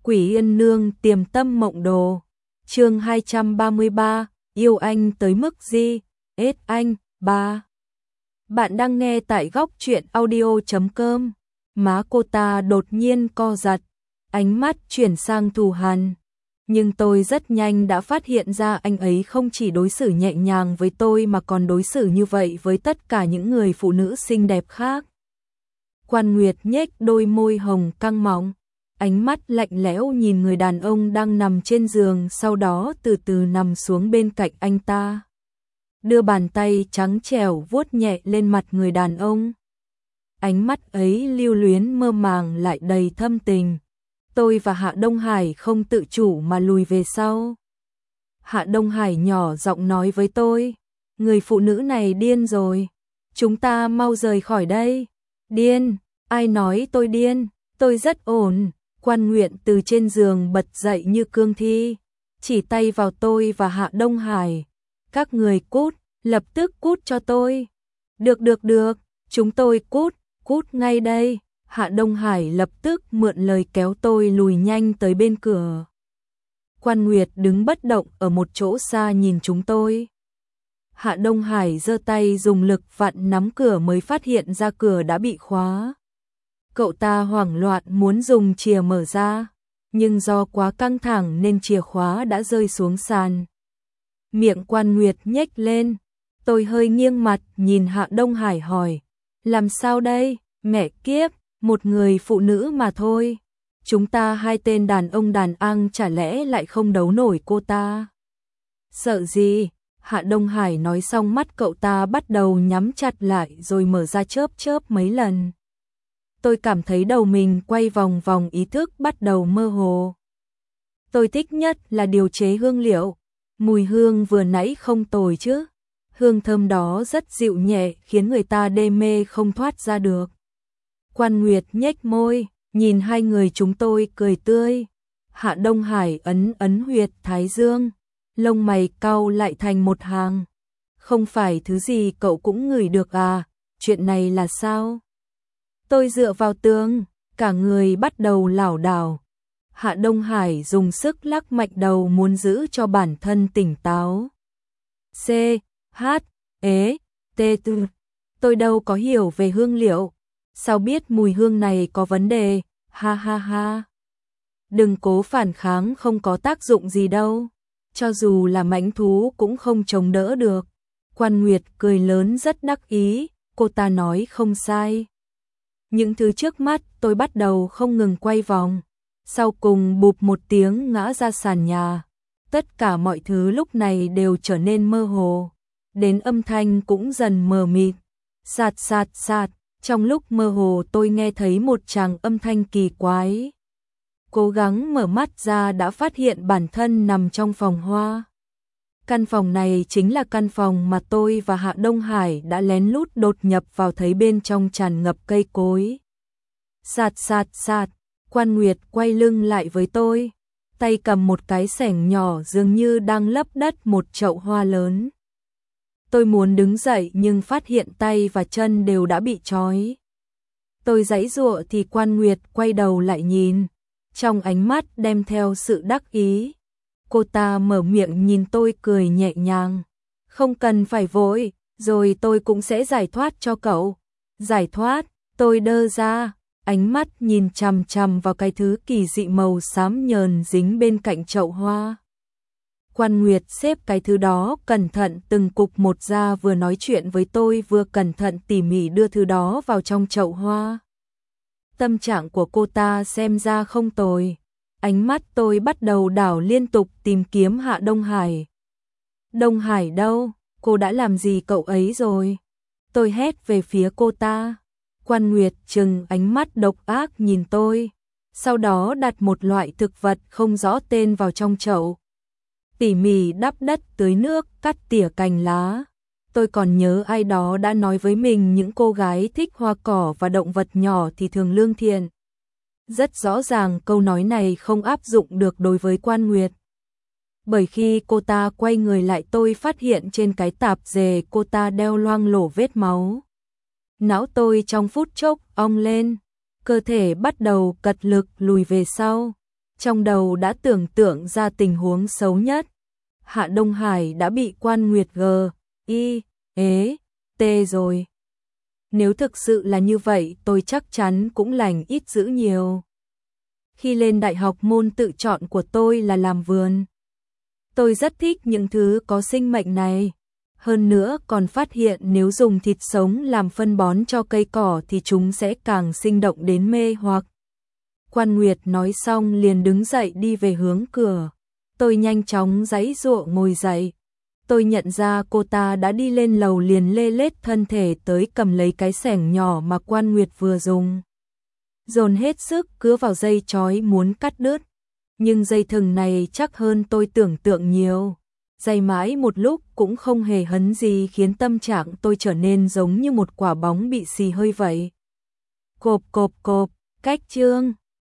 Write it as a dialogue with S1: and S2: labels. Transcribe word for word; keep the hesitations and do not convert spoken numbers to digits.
S1: Quỷ Yên Nương Tiềm Tâm Mộng Đồ. Chương hai trăm ba mươi ba, yêu anh tới mức gì? Ết anh, ba. Bạn đang nghe tại góc truyện audio chấm com. Má cô ta đột nhiên co giật, ánh mắt chuyển sang thù hằn. Nhưng tôi rất nhanh đã phát hiện ra anh ấy không chỉ đối xử nhẹ nhàng với tôi mà còn đối xử như vậy với tất cả những người phụ nữ xinh đẹp khác. Quan Nguyệt nhếch đôi môi hồng căng mọng, ánh mắt lạnh lẽo nhìn người đàn ông đang nằm trên giường, sau đó từ từ nằm xuống bên cạnh anh ta. Đưa bàn tay trắng trẻo vuốt nhẹ lên mặt người đàn ông. Ánh mắt ấy lưu luyến mơ màng lại đầy thâm tình. Tôi và Hạ Đông Hải không tự chủ mà lùi về sau. Hạ Đông Hải nhỏ giọng nói với tôi, người phụ nữ này điên rồi, chúng ta mau rời khỏi đây. Điên? Ai nói tôi điên? Tôi rất ổn. Quan Nguyện từ trên giường bật dậy như cương thi, chỉ tay vào tôi và Hạ Đông Hải. Các người cút, lập tức cút cho tôi. Được được được, chúng tôi cút, cút ngay đây. Hạ Đông Hải lập tức mượn lời kéo tôi lùi nhanh tới bên cửa. Quan Nguyệt đứng bất động ở một chỗ xa nhìn chúng tôi. Hạ Đông Hải giơ tay dùng lực vặn nắm cửa mới phát hiện ra cửa đã bị khóa. Cậu ta hoảng loạn muốn dùng chìa mở ra, nhưng do quá căng thẳng nên chìa khóa đã rơi xuống sàn. Miệng Quan Nguyệt nhếch lên, tôi hơi nghiêng mặt nhìn Hạ Đông Hải hỏi, làm sao đây, mẹ kiếp, một người phụ nữ mà thôi. Chúng ta hai tên đàn ông đàn ăn chả lẽ lại không đấu nổi cô ta? Sợ gì? Hạ Đông Hải nói xong mắt cậu ta bắt đầu nhắm chặt lại rồi mở ra chớp chớp mấy lần. Tôi cảm thấy đầu mình quay vòng vòng, ý thức bắt đầu mơ hồ. Tôi thích nhất là điều chế hương liệu. Mùi hương vừa nãy không tồi chứ. Hương thơm đó rất dịu nhẹ khiến người ta đê mê không thoát ra được. Quan Nguyệt nhếch môi, nhìn hai người chúng tôi cười tươi. Hạ Đông Hải ấn ấn huyệt thái dương, lông mày cau lại thành một hàng. Không phải thứ gì cậu cũng ngửi được à, chuyện này là sao? Tôi dựa vào tường, cả người bắt đầu lảo đảo. Hạ Đông Hải dùng sức lắc mạnh đầu muốn giữ cho bản thân tỉnh táo. C, H, E, T, T. Tôi đâu có hiểu về hương liệu. Sao biết mùi hương này có vấn đề, ha ha ha. Đừng cố phản kháng, không có tác dụng gì đâu. Cho dù là mãnh thú cũng không chống đỡ được. Quan Nguyệt cười lớn rất đắc ý, cô ta nói không sai. Những thứ trước mắt tôi bắt đầu không ngừng quay vòng. Sau cùng bụp một tiếng ngã ra sàn nhà. Tất cả mọi thứ lúc này đều trở nên mơ hồ. Đến âm thanh cũng dần mờ mịt. Sạt sạt sạt. Trong lúc mơ hồ tôi nghe thấy một tràng âm thanh kỳ quái. Cố gắng mở mắt ra đã phát hiện bản thân nằm trong phòng hoa. Căn phòng này chính là căn phòng mà tôi và Hạ Đông Hải đã lén lút đột nhập vào, thấy bên trong tràn ngập cây cối. Sạt sạt sạt, Quan Nguyệt quay lưng lại với tôi, tay cầm một cái xẻng nhỏ dường như đang lấp đất một chậu hoa lớn. Tôi muốn đứng dậy nhưng phát hiện tay và chân đều đã bị trói. Tôi giãy giụa thì Quan Nguyệt quay đầu lại nhìn, trong ánh mắt đem theo sự đắc ý. Cô ta mở miệng nhìn tôi cười nhẹ nhàng. Không cần phải vội, rồi tôi cũng sẽ giải thoát cho cậu. Giải thoát, tôi đơ ra, ánh mắt nhìn chằm chằm vào cái thứ kỳ dị màu xám nhờn dính bên cạnh chậu hoa. Quan Nguyệt xếp cái thứ đó cẩn thận từng cục một ra, vừa nói chuyện với tôi vừa cẩn thận tỉ mỉ đưa thứ đó vào trong chậu hoa. Tâm trạng của cô ta xem ra không tồi. Ánh mắt tôi bắt đầu đảo liên tục tìm kiếm Hạ Đông Hải. Đông Hải đâu? Cô đã làm gì cậu ấy rồi? Tôi hét về phía cô ta. Quan Nguyệt trừng ánh mắt độc ác nhìn tôi, sau đó đặt một loại thực vật không rõ tên vào trong chậu. Tỉ mỉ đắp đất tưới nước, cắt tỉa cành lá. Tôi còn nhớ ai đó đã nói với mình những cô gái thích hoa cỏ và động vật nhỏ thì thường lương thiện. Rất rõ ràng câu nói này không áp dụng được đối với Quan Nguyệt. Bởi khi cô ta quay người lại tôi phát hiện trên cái tạp dề cô ta đeo loang lổ vết máu. Não tôi trong phút chốc ong lên, cơ thể bắt đầu cật lực lùi về sau. Trong đầu đã tưởng tượng ra tình huống xấu nhất. Hạ Đông Hải đã bị Quan Nguyệt G, Y, ế, T rồi. Nếu thực sự là như vậy tôi chắc chắn cũng lành ít dữ nhiều. Khi lên đại học môn tự chọn của tôi là làm vườn. Tôi rất thích những thứ có sinh mệnh này. Hơn nữa còn phát hiện nếu dùng thịt sống làm phân bón cho cây cỏ thì chúng sẽ càng sinh động đến mê hoặc. Quan Nguyệt nói xong liền đứng dậy đi về hướng cửa. Tôi nhanh chóng giãy giụa ngồi dậy. Tôi nhận ra cô ta đã đi lên lầu liền lê lết thân thể tới cầm lấy cái xẻng nhỏ mà Quan Nguyệt vừa dùng. Dồn hết sức cứa vào dây chói muốn cắt đứt. Nhưng dây thừng này chắc hơn tôi tưởng tượng nhiều. Dây mãi một lúc cũng không hề hấn gì khiến tâm trạng tôi trở nên giống như một quả bóng bị xì hơi vậy. Cộp cộp cộp, cách chương.